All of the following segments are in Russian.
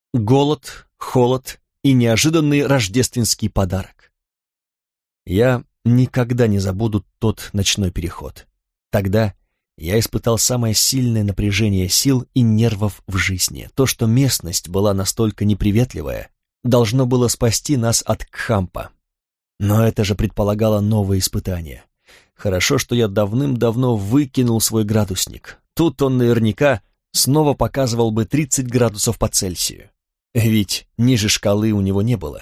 голод, холод и неожиданный рождественский подарок. Я никогда не забуду тот ночной переход. Тогда я испытал самое сильное напряжение сил и нервов в жизни. То, что местность была настолько неприветливая, должно было спасти нас от Кхампа. Но это же предполагало новые испытания. Хорошо, что я давным-давно выкинул свой градусник. Тут он наверняка снова показывал бы 30 градусов по Цельсию. Ведь ниже шкалы у него не было.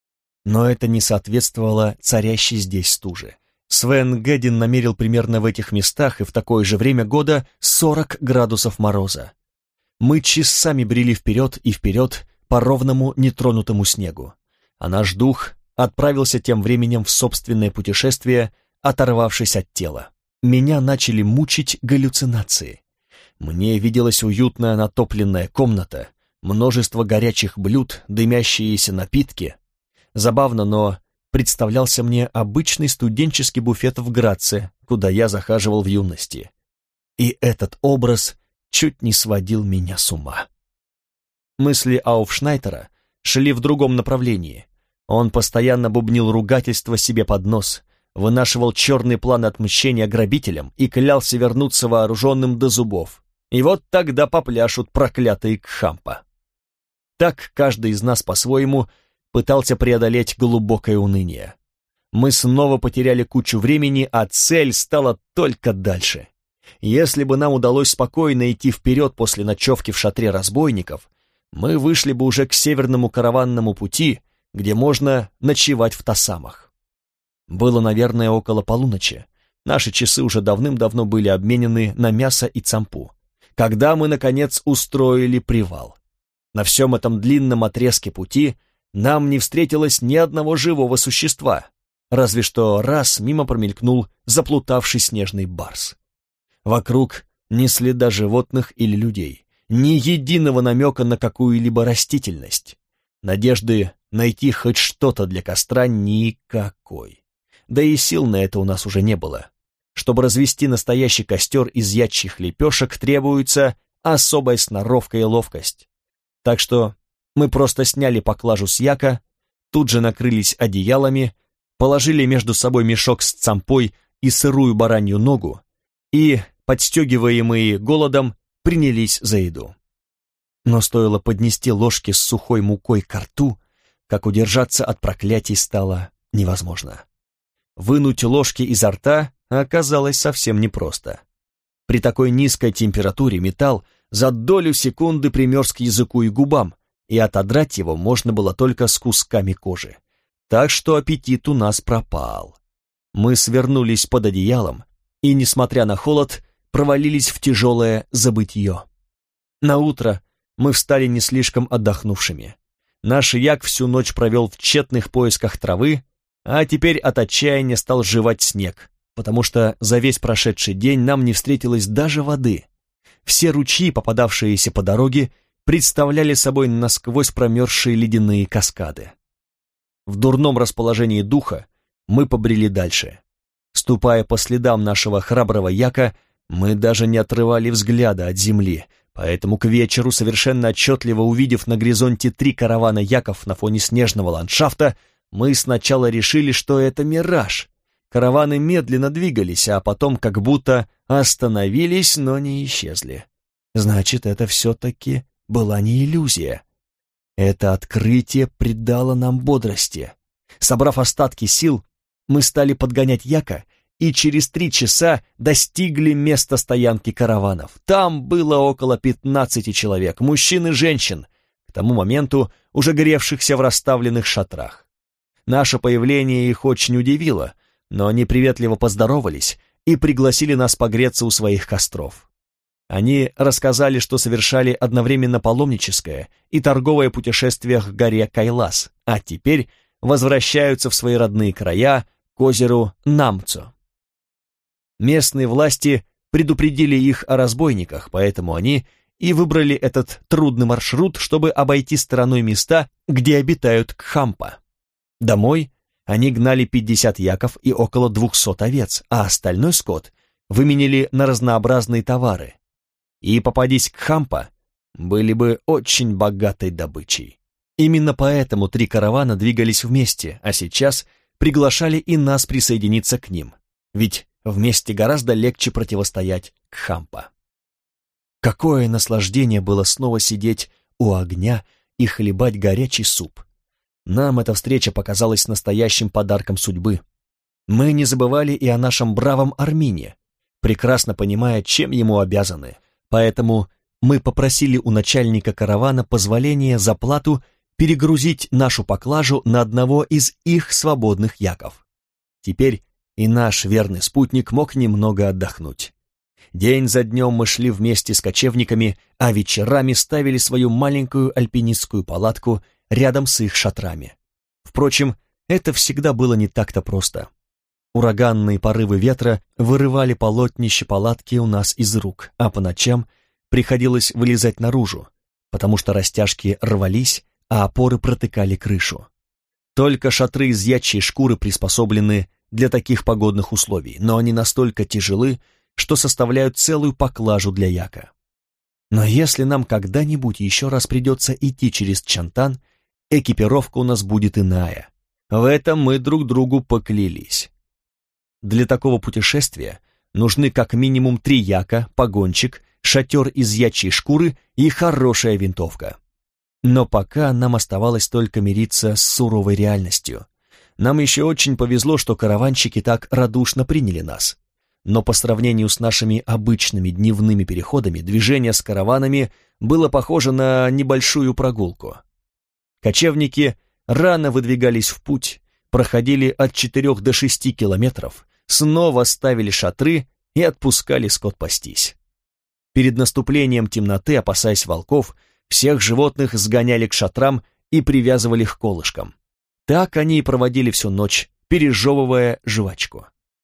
Но это не соответствовало царящей здесь стуже. Свен Гэддин намерил примерно в этих местах и в такое же время года 40 градусов мороза. Мы часами брели вперед и вперед по ровному нетронутому снегу, а наш дух отправился тем временем в собственное путешествие, оторвавшись от тела. Меня начали мучить галлюцинации. Мне виделась уютная натопленная комната, множество горячих блюд, дымящиеся напитки. Забавно, но представлялся мне обычный студенческий буфет в Граце, куда я захаживал в юности. И этот образ чуть не сводил меня с ума. Мысли Ауфшнайтера шли в другом направлении. Он постоянно бубнил ругательство себе под нос, вынашивал черный план отмщения грабителям и клялся вернуться вооруженным до зубов. И вот тогда попляшут проклятые Кхампа. Так каждый из нас по-своему пытался преодолеть глубокое уныние. Мы снова потеряли кучу времени, а цель стала только дальше. Если бы нам удалось спокойно идти вперед после ночевки в шатре разбойников, мы вышли бы уже к северному караванному пути, где можно ночевать в Тасамах. Было, наверное, около полуночи. Наши часы уже давным-давно были обменены на мясо и цампу, когда мы, наконец, устроили привал. На всем этом длинном отрезке пути нам не встретилось ни одного живого существа, разве что раз мимо промелькнул заплутавший снежный барс. Вокруг ни следа животных или людей, ни единого намека на какую-либо растительность. Надежды найти хоть что-то для костра никакой. Да и сил на это у нас уже не было. Чтобы развести настоящий костер из ячьих лепешек, требуется особая сноровка и ловкость. Так что мы просто сняли поклажу с яка, тут же накрылись одеялами, положили между собой мешок с цампой и сырую баранью ногу и, подстегиваемые голодом, принялись за еду. Но стоило поднести ложки с сухой мукой ко рту, как удержаться от проклятий стало невозможно. Вынуть ложки изо рта оказалось совсем непросто. При такой низкой температуре металл за долю секунды примерз к языку и губам, и отодрать его можно было только с кусками кожи. Так что аппетит у нас пропал. Мы свернулись под одеялом и, несмотря на холод, провалились в тяжелое забытье. Наутро мы встали не слишком отдохнувшими. Наш як всю ночь провел в тщетных поисках травы, а теперь от отчаяния стал жевать снег, потому что за весь прошедший день нам не встретилось даже воды. Все ручьи, попадавшиеся по дороге, представляли собой насквозь промерзшие ледяные каскады. В дурном расположении духа мы побрели дальше. Ступая по следам нашего храброго яка, мы даже не отрывали взгляда от земли, поэтому к вечеру, совершенно отчетливо увидев на горизонте 3 каравана яков на фоне снежного ландшафта, мы сначала решили, что это мираж. Караваны медленно двигались, а потом как будто остановились, но не исчезли. Значит, это все-таки была не иллюзия. Это открытие придало нам бодрости. Собрав остатки сил, мы стали подгонять яка и через 3 часа достигли места стоянки караванов. Там было около 15 человек, мужчин и женщин, к тому моменту уже гревшихся в расставленных шатрах. Наше появление их очень удивило, но они приветливо поздоровались и пригласили нас погреться у своих костров. Они рассказали, что совершали одновременно паломническое и торговое путешествие к горе Кайлас, а теперь возвращаются в свои родные края, к озеру Намцо. Местные власти предупредили их о разбойниках, поэтому они и выбрали этот трудный маршрут, чтобы обойти стороной места, где обитают Кхампа. Домой они гнали 50 яков и около 200 овец, а остальной скот выменили на разнообразные товары. И попадись Кхампа, были бы очень богатой добычей. Именно поэтому 3 каравана двигались вместе, а сейчас приглашали и нас присоединиться к ним, ведь вместе гораздо легче противостоять Кхампа. Какое наслаждение было снова сидеть у огня и хлебать горячий суп. Нам эта встреча показалась настоящим подарком судьбы. Мы не забывали и о нашем бравом Армине, прекрасно понимая, чем ему обязаны, поэтому мы попросили у начальника каравана позволения за плату перегрузить нашу поклажу на одного из их свободных яков. Теперь и наш верный спутник мог немного отдохнуть. День за днем мы шли вместе с кочевниками, а вечерами ставили свою маленькую альпинистскую палатку рядом с их шатрами. Впрочем, это всегда было не так-то просто. Ураганные порывы ветра вырывали полотнище палатки у нас из рук, а по ночам приходилось вылезать наружу, потому что растяжки рвались, а опоры протыкали крышу. Только шатры из ячьей шкуры приспособлены для таких погодных условий, но они настолько тяжелы, что составляют целую поклажу для яка. Но если нам когда-нибудь еще раз придется идти через Чантан, экипировка у нас будет иная. В этом мы друг другу поклялись. Для такого путешествия нужны как минимум 3 яка, погончик, шатер из ячьей шкуры и хорошая винтовка. Но пока нам оставалось только мириться с суровой реальностью. Нам еще очень повезло, что караванщики так радушно приняли нас. Но по сравнению с нашими обычными дневными переходами, движение с караванами было похоже на небольшую прогулку. Кочевники рано выдвигались в путь, проходили от 4 до 6 километров, снова ставили шатры и отпускали скот пастись. Перед наступлением темноты, опасаясь волков, всех животных сгоняли к шатрам и привязывали к колышкам. Так они и проводили всю ночь, пережевывая жвачку.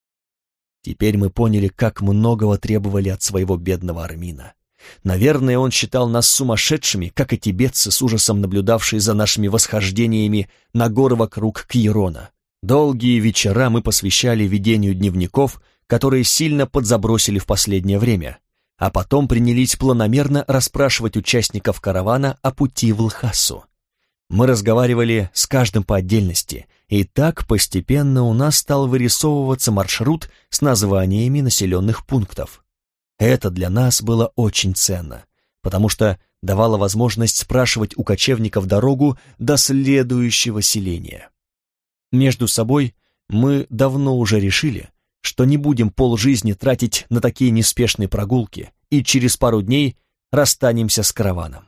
Теперь мы поняли, как многого требовали от своего бедного Армина. Наверное, он считал нас сумасшедшими, как и тибетцы, с ужасом наблюдавшие за нашими восхождениями на горы вокруг Кьерона. Долгие вечера мы посвящали ведению дневников, которые сильно подзабросили в последнее время, а потом принялись планомерно расспрашивать участников каравана о пути в Лхасу. Мы разговаривали с каждым по отдельности, и так постепенно у нас стал вырисовываться маршрут с названиями населенных пунктов. Это для нас было очень ценно, потому что давало возможность спрашивать у кочевников дорогу до следующего селения. Между собой мы давно уже решили, что не будем полжизни тратить на такие неспешные прогулки, и через пару дней расстанемся с караваном.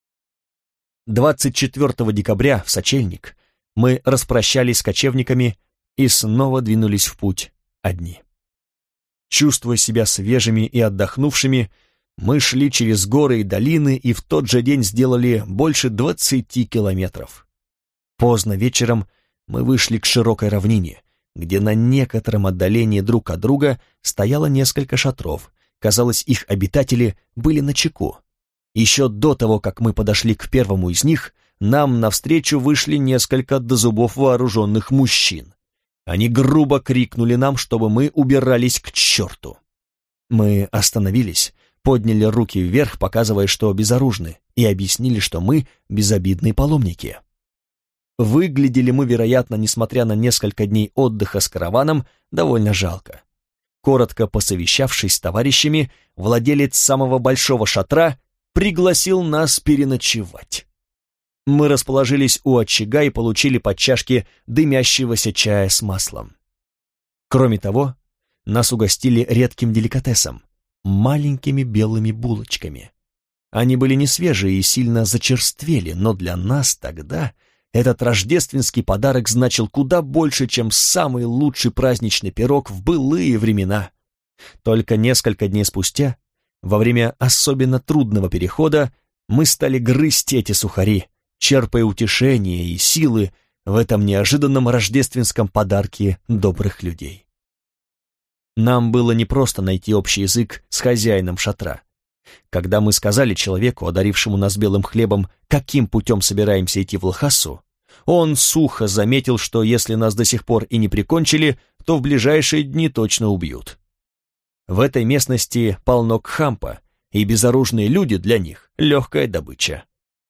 24 декабря в сочельник мы распрощались с кочевниками и снова двинулись в путь одни. Чувствуя себя свежими и отдохнувшими, мы шли через горы и долины и в тот же день сделали больше 20 километров. Поздно вечером мы вышли к широкой равнине, где на некотором отдалении друг от друга стояло несколько шатров. Казалось, их обитатели были начеку. Еще до того, как мы подошли к первому из них, нам навстречу вышли несколько до зубов вооруженных мужчин. Они грубо крикнули нам, чтобы мы убирались к черту. Мы остановились, подняли руки вверх, показывая, что безоружны, и объяснили, что мы безобидные паломники. Выглядели мы, вероятно, несмотря на несколько дней отдыха с караваном, довольно жалко. Коротко посовещавшись с товарищами, владелец самого большого шатра пригласил нас переночевать. Мы расположились у очага и получили по чашке дымящегося чая с маслом. Кроме того, нас угостили редким деликатесом — маленькими белыми булочками. Они были не свежие и сильно зачерствели, но для нас тогда этот рождественский подарок значил куда больше, чем самый лучший праздничный пирог в былые времена. Только несколько дней спустя, во время особенно трудного перехода, мы стали грызть эти сухари, черпая утешение и силы в этом неожиданном рождественском подарке добрых людей. Нам было непросто найти общий язык с хозяином шатра. Когда мы сказали человеку, одарившему нас белым хлебом, каким путем собираемся идти в Лхасу, он сухо заметил, что если нас до сих пор и не прикончили, то в ближайшие дни точно убьют. В этой местности полно Кхампа, и безоружные люди для них — легкая добыча.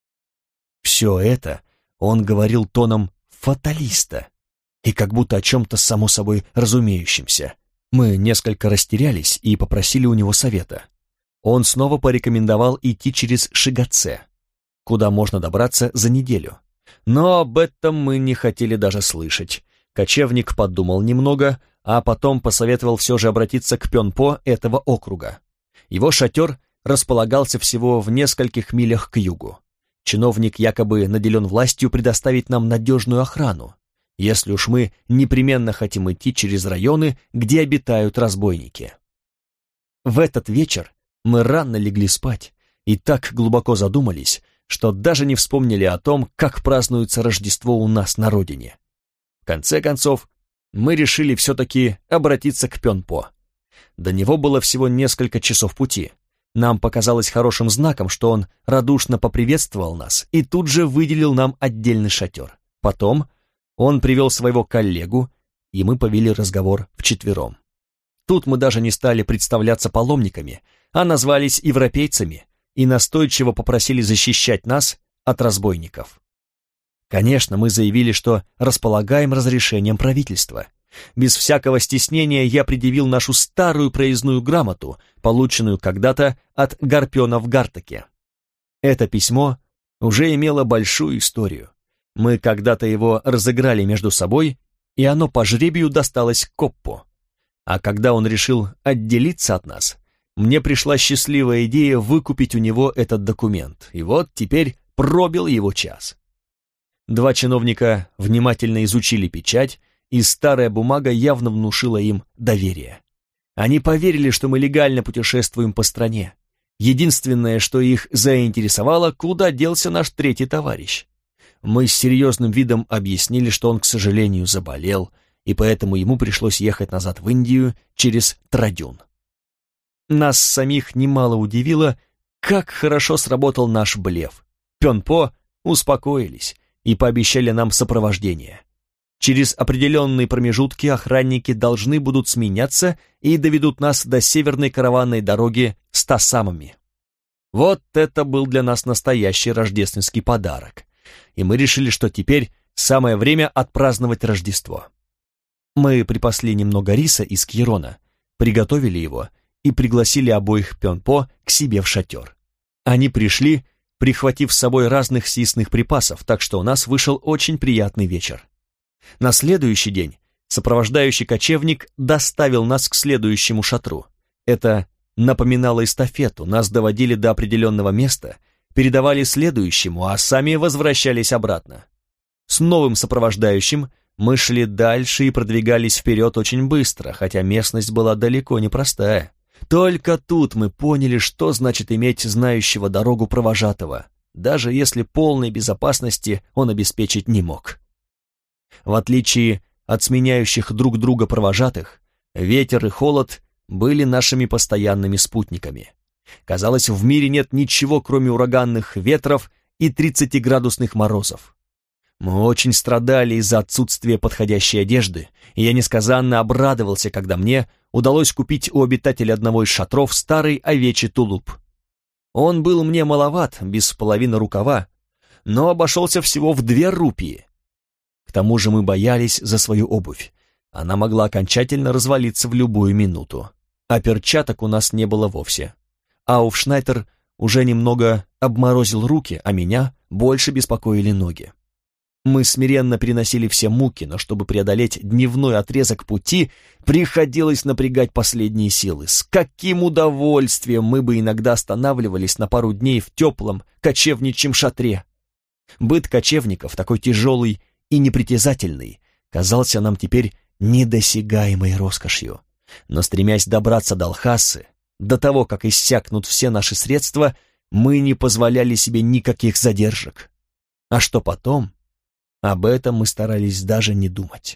Все это он говорил тоном фаталиста и как будто о чем-то само собой разумеющемся. Мы несколько растерялись и попросили у него совета. Он снова порекомендовал идти через Шигаце, куда можно добраться за неделю. Но об этом мы не хотели даже слышать. Кочевник подумал немного, а потом посоветовал все же обратиться к Пёнпо этого округа. Его шатер располагался всего в нескольких милях к югу. Чиновник якобы наделен властью предоставить нам надежную охрану, если уж мы непременно хотим идти через районы, где обитают разбойники. В этот вечер мы рано легли спать и так глубоко задумались, что даже не вспомнили о том, как празднуется Рождество у нас на родине. В конце концов, мы решили все-таки обратиться к Пёнпо. До него было всего несколько часов пути. Нам показалось хорошим знаком, что он радушно поприветствовал нас и тут же выделил нам отдельный шатер. Потом он привел своего коллегу, и мы повели разговор вчетвером. Тут мы даже не стали представляться паломниками, а назвались европейцами и настойчиво попросили защищать нас от разбойников. Конечно, мы заявили, что располагаем разрешением правительства. Без всякого стеснения я предъявил нашу старую проездную грамоту, полученную когда-то от Гарпёна в Гартаке. Это письмо уже имело большую историю. Мы когда-то его разыграли между собой, и оно по жребию досталось Коппу. А когда он решил отделиться от нас, мне пришла счастливая идея выкупить у него этот документ, и вот теперь пробил его час. Два чиновника внимательно изучили печать, и старая бумага явно внушила им доверие. Они поверили, что мы легально путешествуем по стране. Единственное, что их заинтересовало, куда делся наш третий товарищ. Мы с серьезным видом объяснили, что он, к сожалению, заболел, и поэтому ему пришлось ехать назад в Индию через Традюн. Нас самих немало удивило, как хорошо сработал наш блеф. Пёнпо успокоились и пообещали нам сопровождение. Через определенные промежутки охранники должны будут сменяться и доведут нас до северной караванной дороги с Тасамами. Вот это был для нас настоящий рождественский подарок, и мы решили, что теперь самое время отпраздновать Рождество. Мы припасли немного риса из Кьерона, приготовили его и пригласили обоих Пёнпо к себе в шатер. Они пришли, прихватив с собой разных съестных припасов, так что у нас вышел очень приятный вечер. На следующий день сопровождающий кочевник доставил нас к следующему шатру. Это напоминало эстафету, нас доводили до определенного места, передавали следующему, а сами возвращались обратно. С новым сопровождающим мы шли дальше и продвигались вперед очень быстро, хотя местность была далеко не простая. Только тут мы поняли, что значит иметь знающего дорогу провожатого, даже если полной безопасности он обеспечить не мог. В отличие от сменяющих друг друга провожатых, ветер и холод были нашими постоянными спутниками. Казалось, в мире нет ничего, кроме ураганных ветров и 30-градусных морозов. Мы очень страдали из-за отсутствия подходящей одежды, и я несказанно обрадовался, когда мне удалось купить у обитателя одного из шатров старый овечий тулуп. Он был мне маловат, без половины рукава, но обошелся всего в 2 рупии. К тому же мы боялись за свою обувь. Она могла окончательно развалиться в любую минуту. А перчаток у нас не было вовсе. Ауфшнайтер уже немного обморозил руки, а меня больше беспокоили ноги. Мы смиренно переносили все муки, но чтобы преодолеть дневной отрезок пути, приходилось напрягать последние силы. С каким удовольствием мы бы иногда останавливались на пару дней в теплом кочевничьем шатре. Быт кочевников, такой тяжелый и непритязательный, казался нам теперь недосягаемой роскошью. Но стремясь добраться до Лхасы, до того, как иссякнут все наши средства, мы не позволяли себе никаких задержек. А что потом? Об этом мы старались даже не думать.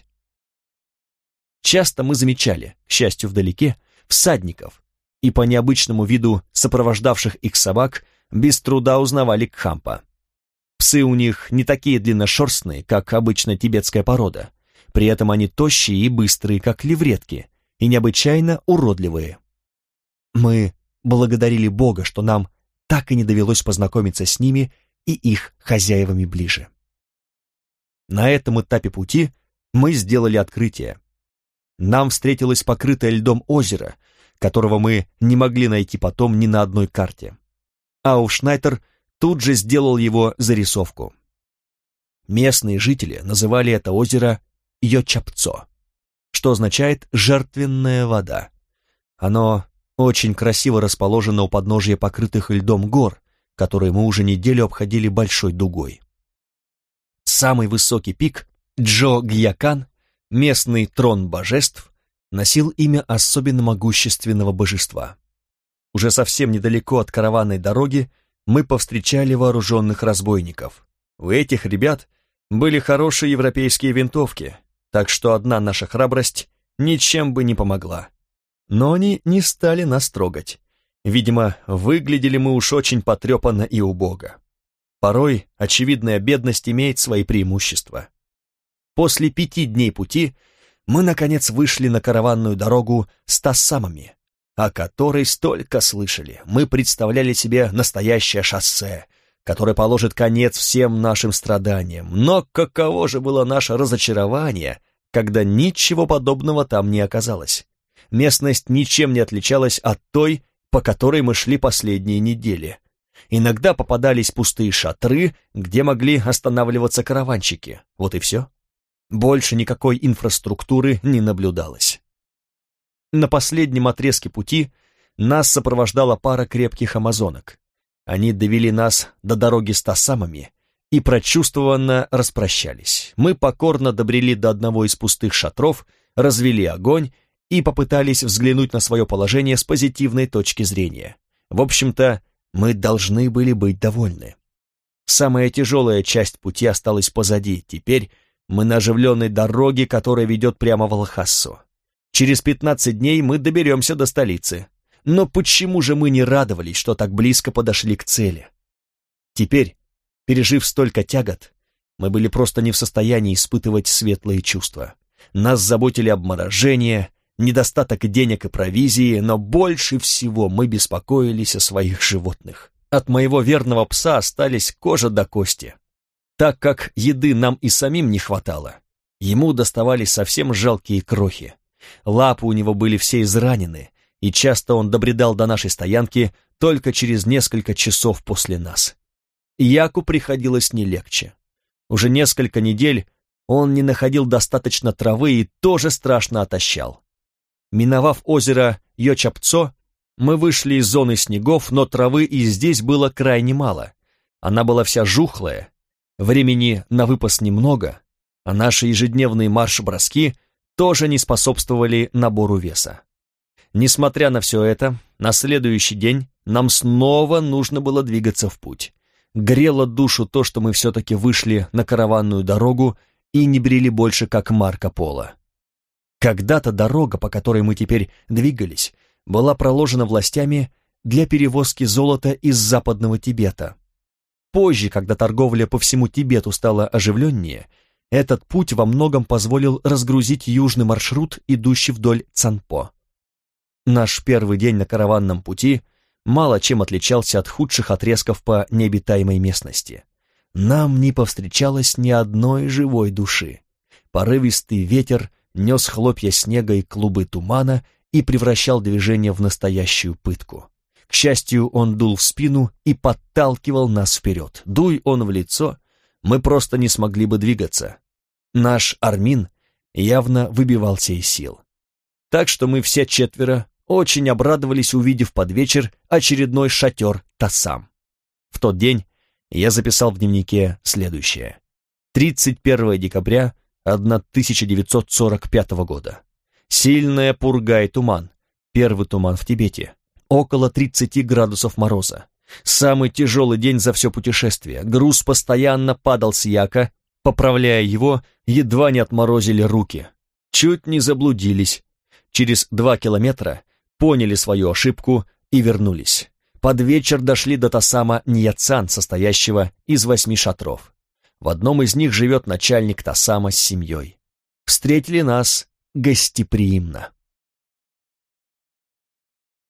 Часто мы замечали, к счастью вдалеке, всадников, и по необычному виду сопровождавших их собак без труда узнавали Кхампа. Псы у них не такие длинношерстные, как обычно тибетская порода, при этом они тощие и быстрые, как левретки, и необычайно уродливые. Мы благодарили Бога, что нам так и не довелось познакомиться с ними и их хозяевами ближе. На этом этапе пути мы сделали открытие. Нам встретилось покрытое льдом озеро, которого мы не могли найти потом ни на одной карте. Ауфшнайтер тут же сделал его зарисовку. Местные жители называли это озеро Йочапцо, что означает «жертвенная вода». Оно очень красиво расположено у подножия покрытых льдом гор, которые мы уже неделю обходили большой дугой. Самый высокий пик, Джо-Гьякан, местный трон божеств, носил имя особенно могущественного божества. Уже совсем недалеко от караванной дороги мы повстречали вооруженных разбойников. У этих ребят были хорошие европейские винтовки, так что одна наша храбрость ничем бы не помогла. Но они не стали нас трогать. Видимо, выглядели мы уж очень потрепанно и убого. Порой очевидная бедность имеет свои преимущества. После 5 дней пути мы, наконец, вышли на караванную дорогу с Тассамами, о которой столько слышали. Мы представляли себе настоящее шоссе, которое положит конец всем нашим страданиям. Но каково же было наше разочарование, когда ничего подобного там не оказалось. Местность ничем не отличалась от той, по которой мы шли последние недели. Иногда попадались пустые шатры, где могли останавливаться караванщики. Вот и все. Больше никакой инфраструктуры не наблюдалось. На последнем отрезке пути нас сопровождала пара крепких амазонок. Они довели нас до дороги с Тассамами и прочувствованно распрощались. Мы покорно добрели до одного из пустых шатров, развели огонь и попытались взглянуть на свое положение с позитивной точки зрения. В общем-то, мы должны были быть довольны. Самая тяжелая часть пути осталась позади. Теперь мы на оживленной дороге, которая ведет прямо в Лхасу. Через 15 дней мы доберемся до столицы. Но почему же мы не радовались, что так близко подошли к цели? Теперь, пережив столько тягот, мы были просто не в состоянии испытывать светлые чувства. Нас заботили обморожение, недостаток денег и провизии, но больше всего мы беспокоились о своих животных. От моего верного пса остались кожа до кости. Так как еды нам и самим не хватало, ему доставались совсем жалкие крохи. Лапы у него были все изранены, и часто он добредал до нашей стоянки только через несколько часов после нас. Яку приходилось не легче. Уже несколько недель он не находил достаточно травы и тоже страшно отощал. Миновав озеро Йочапцо, мы вышли из зоны снегов, но травы и здесь было крайне мало. Она была вся жухлая, времени на выпас немного, а наши ежедневные марш-броски тоже не способствовали набору веса. Несмотря на все это, на следующий день нам снова нужно было двигаться в путь. Грело душу то, что мы все-таки вышли на караванную дорогу и не брели больше, как Марко Поло. Когда-то дорога, по которой мы теперь двигались, была проложена властями для перевозки золота из Западного Тибета. Позже, когда торговля по всему Тибету стала оживленнее, этот путь во многом позволил разгрузить южный маршрут, идущий вдоль Цанпо. Наш первый день на караванном пути мало чем отличался от худших отрезков по необитаемой местности. Нам не повстречалось ни одной живой души. Порывистый ветер нес хлопья снега и клубы тумана и превращал движение в настоящую пытку. К счастью, он дул в спину и подталкивал нас вперед. Дуй он в лицо, мы просто не смогли бы двигаться. Наш Армин явно выбивался из сил. Так что мы все четверо очень обрадовались, увидев под вечер очередной шатер Тассам. В тот день я записал в дневнике следующее. 31 декабря 1945 года. Сильная пурга и туман. Первый туман в Тибете. Около 30 градусов мороза. Самый тяжелый день за все путешествие. Груз постоянно падал с яка. Поправляя его, едва не отморозили руки. Чуть не заблудились. Через 2 километра поняли свою ошибку и вернулись. Под вечер дошли до Тассама Ньяцан, состоящего из 8 шатров. В одном из них живет начальник Тассама с семьей. Встретили нас гостеприимно.